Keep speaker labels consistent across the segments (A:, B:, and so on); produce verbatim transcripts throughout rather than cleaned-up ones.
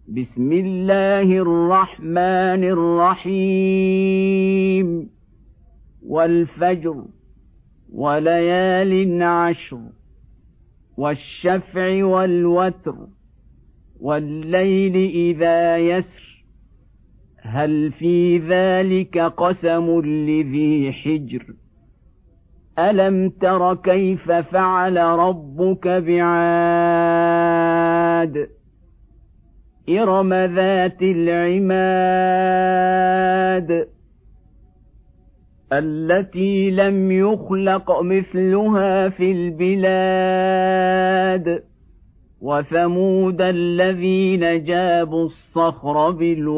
A: بسم الله الرحمن الرحيم والفجر وليال عشر والشفع والوتر والليل إذا يسر هل في ذلك قسم لذي حجر ألم تر كيف فعل ربك بعاد إرم ذات العماد التي لم يخلق مثلها في البلاد وثمود الذين جابوا الصخر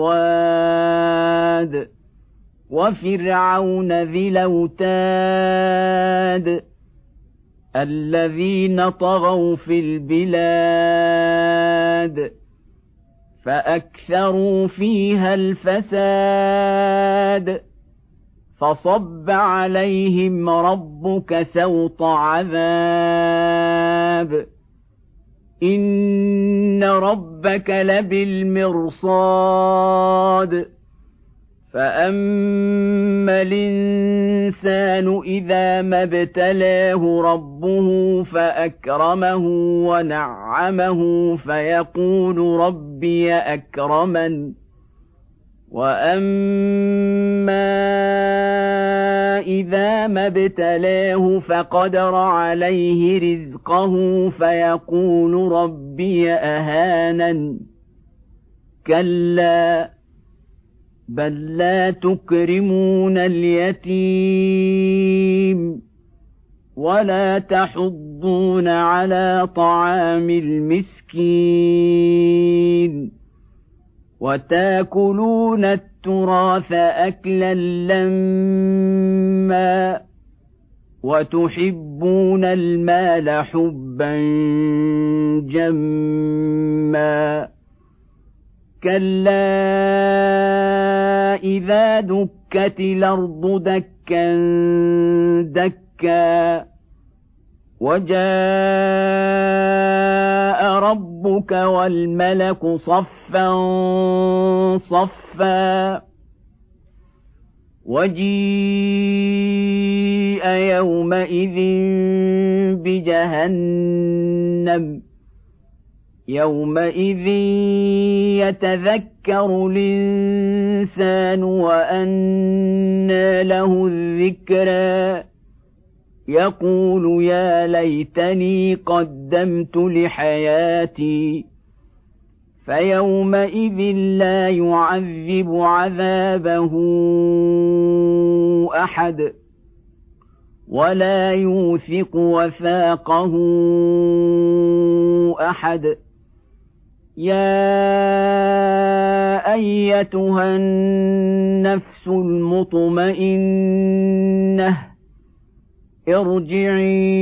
A: بالواد وفرعون ذي الأوتاد الذين طغوا في البلاد فأكثروا فيها الفساد فصب عليهم ربك سوط عذاب إن ربك لبالمرصاد فأما الإنسان إذا ما ابتلاه ربه فأكرمه ونعمه فيقول ربي أكرمن وأما إذا ما ابتلاه فقدر عليه رزقه فيقول ربي أهانن كلا بل لا تكرمون اليتيم ولا تحضون على طعام المسكين وتاكلون التراث أكلا لما وتحبون المال حبا جما كلا إذا دكت الأرض دكا دكا وجاء ربك والملك صفا صفا وجيء يومئذ بجهنم يومئذ يتذكر الإنسان وأنى له الذكرى يقول يا ليتني قدمت لحياتي فيومئذ لا يعذب عذابه أحد ولا يوثق وثاقه أحد يا أيتها النفس المطمئنة ارجعي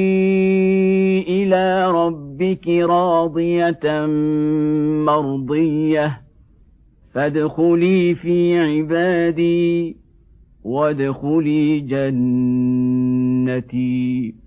A: إلى ربك راضية مرضية فادخلي في عبادي وادخلي جنتي.